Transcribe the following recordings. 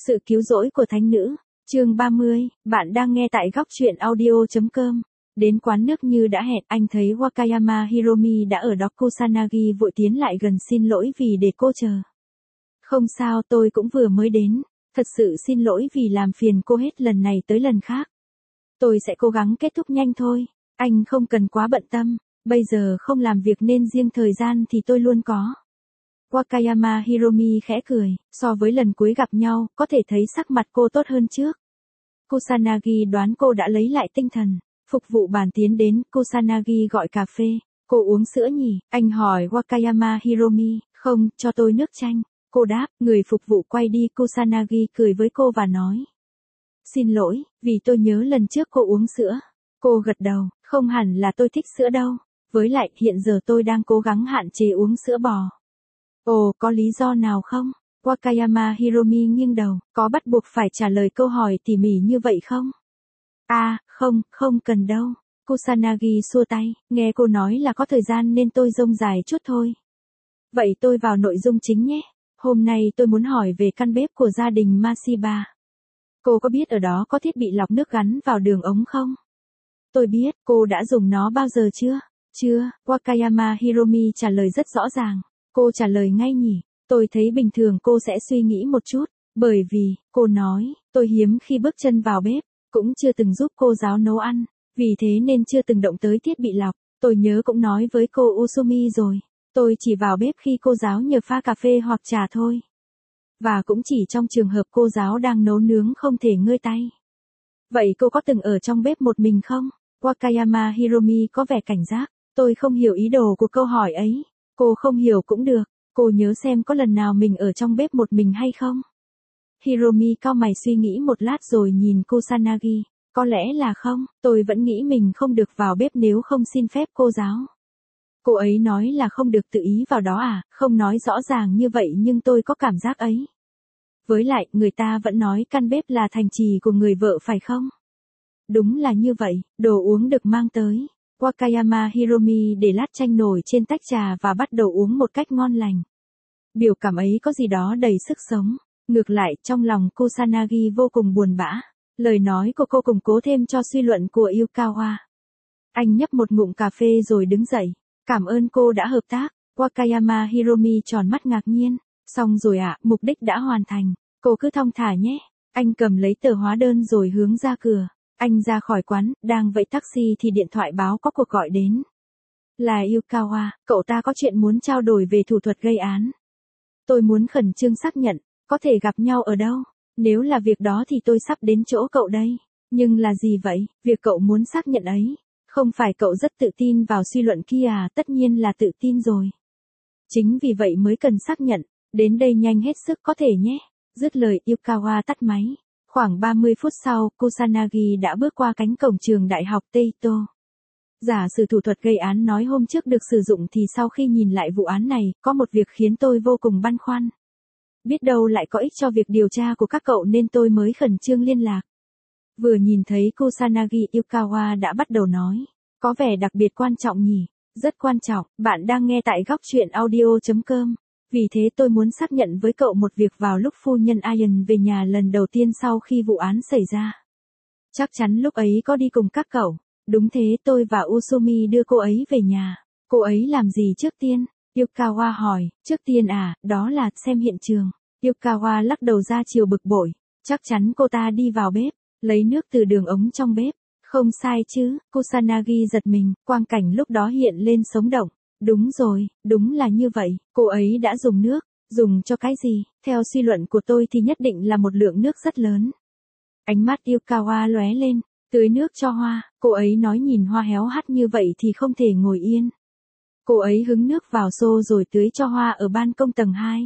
Sự cứu rỗi của thánh nữ, chương 30, bạn đang nghe tại góc truyện audio.com. Đến quán nước như đã hẹn, anh thấy Wakayama Hiromi đã ở đó. Kusanagi vội tiến lại gần xin lỗi vì để cô chờ. Không sao, tôi cũng vừa mới đến. Thật sự xin lỗi vì làm phiền cô hết lần này tới lần khác. Tôi sẽ cố gắng kết thúc nhanh thôi. Anh không cần quá bận tâm. Bây giờ không làm việc nên riêng thời gian thì tôi luôn có. Wakayama Hiromi khẽ cười, so với lần cuối gặp nhau, có thể thấy sắc mặt cô tốt hơn trước. Kusanagi đoán cô đã lấy lại tinh thần. Phục vụ bàn tiến đến, Kusanagi gọi cà phê. Cô uống sữa nhỉ? Anh hỏi Wakayama Hiromi. Không, cho tôi nước chanh. Cô đáp, người phục vụ quay đi. Kusanagi cười với cô và nói. Xin lỗi, vì tôi nhớ lần trước cô uống sữa. Cô gật đầu, không hẳn là tôi thích sữa đâu. Với lại, hiện giờ tôi đang cố gắng hạn chế uống sữa bò. Ồ, có lý do nào không? Wakayama Hiromi nghiêng đầu, có bắt buộc phải trả lời câu hỏi tỉ mỉ như vậy không? À, không cần đâu. Kusanagi xua tay, nghe cô nói là có thời gian nên tôi dông dài chút thôi. Vậy tôi vào nội dung chính nhé. Hôm nay tôi muốn hỏi về căn bếp của gia đình Mashiba. Cô có biết ở đó có thiết bị lọc nước gắn vào đường ống không? Tôi biết, cô đã dùng nó bao giờ chưa? Chưa, Wakayama Hiromi trả lời rất rõ ràng. Cô trả lời ngay nhỉ, tôi thấy bình thường cô sẽ suy nghĩ một chút, bởi vì, cô nói, tôi hiếm khi bước chân vào bếp, cũng chưa từng giúp cô giáo nấu ăn, vì thế nên chưa từng động tới thiết bị lọc. Tôi nhớ cũng nói với cô Usumi rồi, tôi chỉ vào bếp khi cô giáo nhờ pha cà phê hoặc trà thôi. Và cũng chỉ trong trường hợp cô giáo đang nấu nướng không thể ngơi tay. Vậy cô có từng ở trong bếp một mình không? Wakayama Hiromi có vẻ cảnh giác, tôi không hiểu ý đồ của câu hỏi ấy. Cô không hiểu cũng được, cô nhớ xem có lần nào mình ở trong bếp một mình hay không? Hiromi cau mày suy nghĩ một lát rồi nhìn Kusanagi, có lẽ là không, tôi vẫn nghĩ mình không được vào bếp nếu không xin phép cô giáo. Cô ấy nói là không được tự ý vào đó à, không nói rõ ràng như vậy nhưng tôi có cảm giác ấy. Với lại, người ta vẫn nói căn bếp là thành trì của người vợ phải không? Đúng là như vậy, đồ uống được mang tới. Wakayama Hiromi để lát chanh nổi trên tách trà và bắt đầu uống một cách ngon lành. Biểu cảm ấy có gì đó đầy sức sống. Ngược lại, trong lòng Kusanagi vô cùng buồn bã. Lời nói của cô củng cố thêm cho suy luận của Yukawa. Anh nhấp một ngụm cà phê rồi đứng dậy. Cảm ơn cô đã hợp tác. Wakayama Hiromi tròn mắt ngạc nhiên. Xong rồi ạ, mục đích đã hoàn thành. Cô cứ thong thả nhé. Anh cầm lấy tờ hóa đơn rồi hướng ra cửa. Anh ra khỏi quán, đang vẫy taxi thì điện thoại báo có cuộc gọi đến. Là Yukawa, cậu ta có chuyện muốn trao đổi về thủ thuật gây án. Tôi muốn khẩn trương xác nhận, có thể gặp nhau ở đâu? Nếu là việc đó thì tôi sắp đến chỗ cậu đây. Nhưng là gì vậy, việc cậu muốn xác nhận ấy? Không phải cậu rất tự tin vào suy luận kia à? Tất nhiên là tự tin rồi. Chính vì vậy mới cần xác nhận, đến đây nhanh hết sức có thể nhé. Dứt lời Yukawa tắt máy. Khoảng 30 phút sau, Kusanagi đã bước qua cánh cổng trường đại học Teito. Giả sử thủ thuật gây án nói hôm trước được sử dụng thì sau khi nhìn lại vụ án này, có một việc khiến tôi vô cùng băn khoăn. Biết đâu lại có ích cho việc điều tra của các cậu nên tôi mới khẩn trương liên lạc. Vừa nhìn thấy Kusanagi, Yukawa đã bắt đầu nói. Có vẻ đặc biệt quan trọng nhỉ? Rất quan trọng, bạn đang nghe tại góc truyện audio.com. Vì thế tôi muốn xác nhận với cậu một việc vào lúc phu nhân Ian về nhà lần đầu tiên sau khi vụ án xảy ra. Chắc chắn lúc ấy có đi cùng các cậu. Đúng thế, tôi và Usumi đưa cô ấy về nhà. Cô ấy làm gì trước tiên? Yukawa hỏi, trước tiên à, đó là xem hiện trường. Yukawa lắc đầu ra chiều bực bội. Chắc chắn cô ta đi vào bếp, lấy nước từ đường ống trong bếp. Không sai chứ, Kusanagi giật mình, quang cảnh lúc đó hiện lên sống động. Đúng rồi, đúng là như vậy, cô ấy đã dùng nước, dùng cho cái gì? Theo suy luận của tôi thì nhất định là một lượng nước rất lớn. Ánh mắt Yukawa lóe lên, tưới nước cho hoa, cô ấy nói nhìn hoa héo hắt như vậy thì không thể ngồi yên. Cô ấy hứng nước vào xô rồi tưới cho hoa ở ban công tầng 2.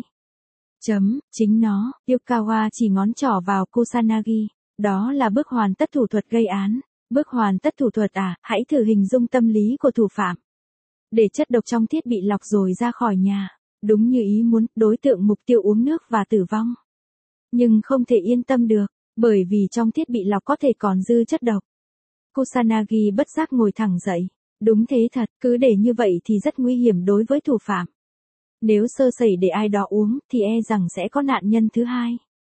Chính nó, Yukawa chỉ ngón trỏ vào Kusanagi, đó là bước hoàn tất thủ thuật gây án. Bước hoàn tất thủ thuật à, hãy thử hình dung tâm lý của thủ phạm. Để chất độc trong thiết bị lọc rồi ra khỏi nhà. Đúng như ý muốn, đối tượng mục tiêu uống nước và tử vong. Nhưng không thể yên tâm được, bởi vì trong thiết bị lọc có thể còn dư chất độc. Kusanagi bất giác ngồi thẳng dậy. Đúng thế thật, cứ để như vậy thì rất nguy hiểm đối với thủ phạm. Nếu sơ sẩy để ai đó uống thì e rằng sẽ có nạn nhân thứ hai.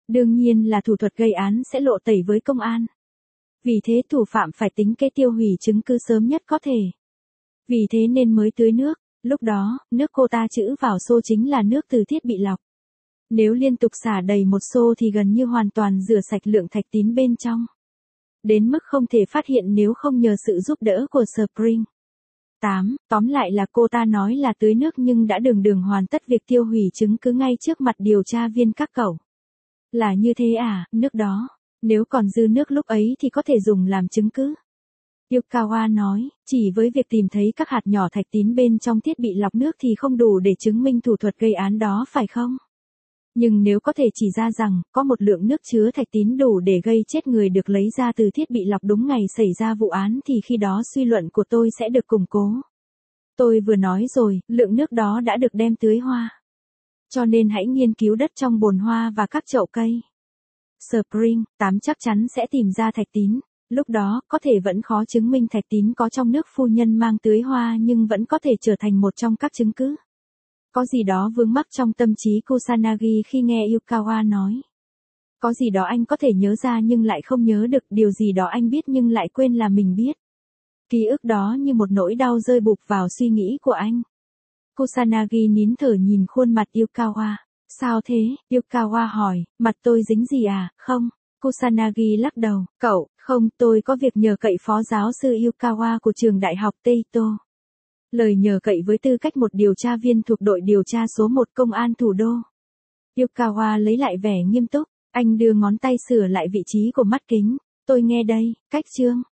Đương nhiên là thủ thuật gây án sẽ lộ tẩy với công an. Vì thế thủ phạm phải tính kế tiêu hủy chứng cứ sớm nhất có thể. Vì thế nên mới tưới nước, lúc đó, nước cô ta trữ vào xô chính là nước từ thiết bị lọc. Nếu liên tục xả đầy một xô thì gần như hoàn toàn rửa sạch lượng thạch tín bên trong. Đến mức không thể phát hiện nếu không nhờ sự giúp đỡ của Spring. 8. Tóm lại là cô ta nói là tưới nước nhưng đã đường đường hoàn tất việc tiêu hủy chứng cứ ngay trước mặt điều tra viên các cậu. Là như thế à, nước đó, nếu còn dư nước lúc ấy thì có thể dùng làm chứng cứ. Yukawa nói, chỉ với việc tìm thấy các hạt nhỏ thạch tín bên trong thiết bị lọc nước thì không đủ để chứng minh thủ thuật gây án đó phải không? Nhưng nếu có thể chỉ ra rằng, có một lượng nước chứa thạch tín đủ để gây chết người được lấy ra từ thiết bị lọc đúng ngày xảy ra vụ án thì khi đó suy luận của tôi sẽ được củng cố. Tôi vừa nói rồi, lượng nước đó đã được đem tưới hoa. Cho nên hãy nghiên cứu đất trong bồn hoa và các chậu cây. Spring, 8 chắc chắn sẽ tìm ra thạch tín. Lúc đó, có thể vẫn khó chứng minh thạch tín có trong nước phu nhân mang tưới hoa nhưng vẫn có thể trở thành một trong các chứng cứ. Có gì đó vướng mắc trong tâm trí Kusanagi khi nghe Yukawa nói. Có gì đó anh có thể nhớ ra nhưng lại không nhớ được, điều gì đó anh biết nhưng lại quên là mình biết. Ký ức đó như một nỗi đau rơi bụp vào suy nghĩ của anh. Kusanagi nín thở nhìn khuôn mặt Yukawa. Sao thế? Yukawa hỏi, mặt tôi dính gì à? Không. Kusanagi lắc đầu, cậu, không, tôi có việc nhờ cậy phó giáo sư Yukawa của trường đại học Teito. Lời nhờ cậy với tư cách một điều tra viên thuộc đội điều tra số 1 công an thủ đô. Yukawa lấy lại vẻ nghiêm túc, anh đưa ngón tay sửa lại vị trí của mắt kính. Tôi nghe đây, cách chương.